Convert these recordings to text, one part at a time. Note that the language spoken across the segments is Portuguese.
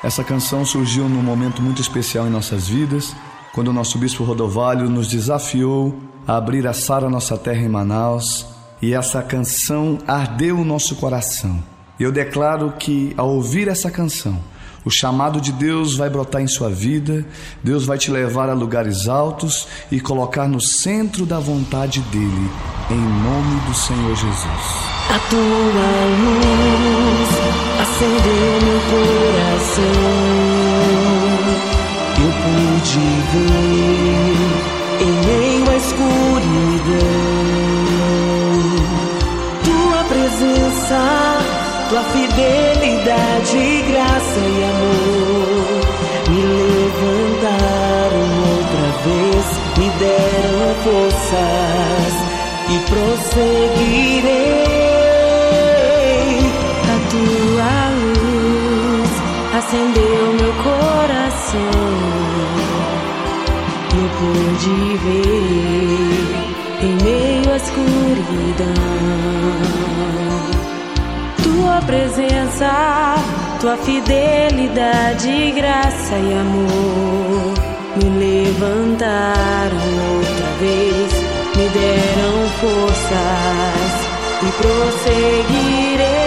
Essa canção surgiu num momento muito especial em nossas vidas, quando o nosso Bispo Rodovalho nos desafiou a abrir a Sara Nossa Terra em Manaus, e essa canção ardeu o nosso coração. Eu declaro que, ao ouvir essa canção, o chamado de Deus vai brotar em sua vida, Deus vai te levar a lugares altos e colocar no centro da vontade dEle, em nome do Senhor Jesus. A tua luz acendeu meu coração, eu pude ver em meio à escuridão tua presença, tua fidelidade, graça e amor me levantaram outra vez, me deram forças e prosseguirei. A tua luz acendeu meu coração, eu pude ver em meio à escuridão tua presença, tua fidelidade, graça e amor me levantaram outra vez, me deram forças e prosseguirei.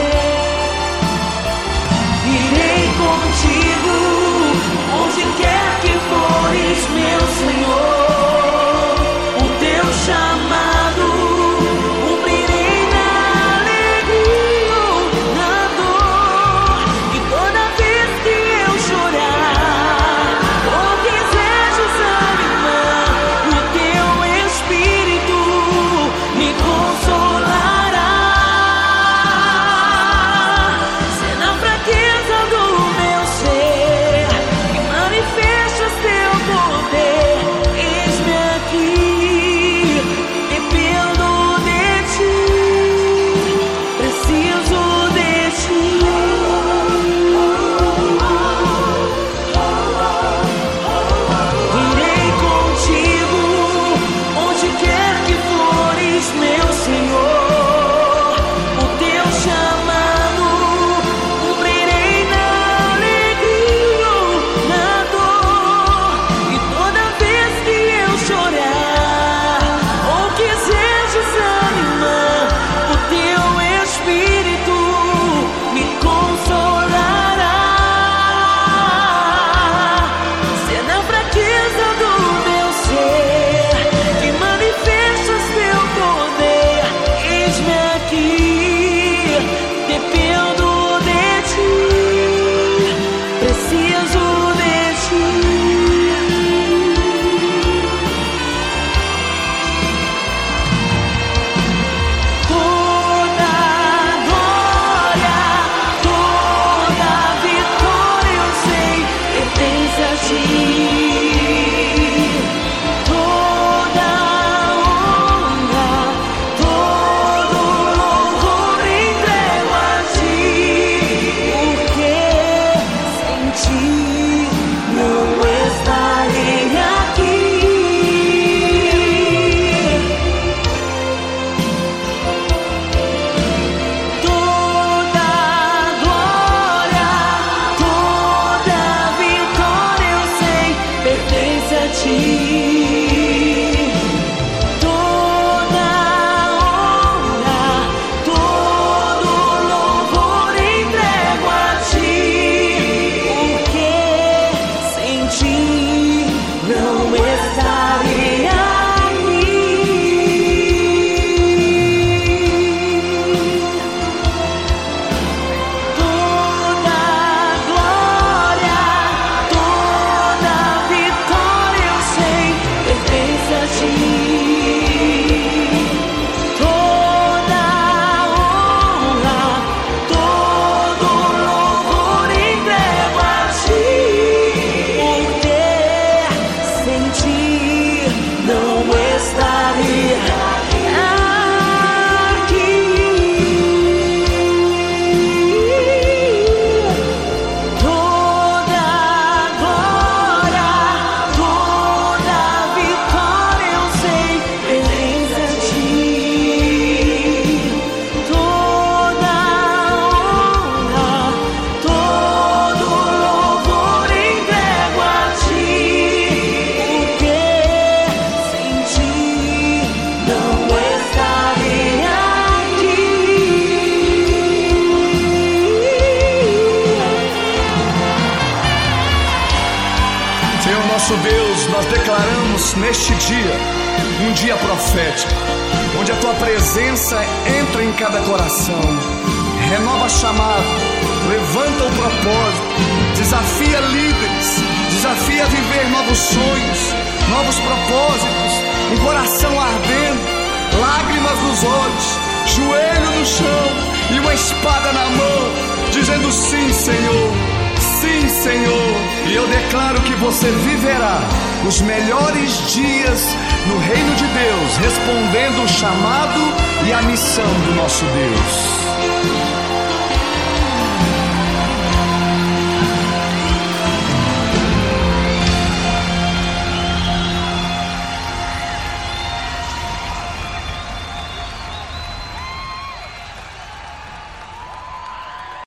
Irei contigo, onde quer que fores, meu Senhor, o teu chamado cumprirei na alegria ou na dor, e toda vez que eu chorar ou quiser desanimar, o teu Espírito me consolará. nosso Deus, nós declaramos neste dia, um dia profético, onde a Tua presença entra em cada coração, renova chamado, levanta o propósito, desafia líderes, desafia a viver novos sonhos, novos propósitos, um coração ardendo, lágrimas nos olhos, joelho no chão e uma espada na mão, dizendo sim, Senhor, sim, Senhor. E eu declaro que você viverá os melhores dias no reino de Deus, respondendo o chamado e a missão do nosso Deus.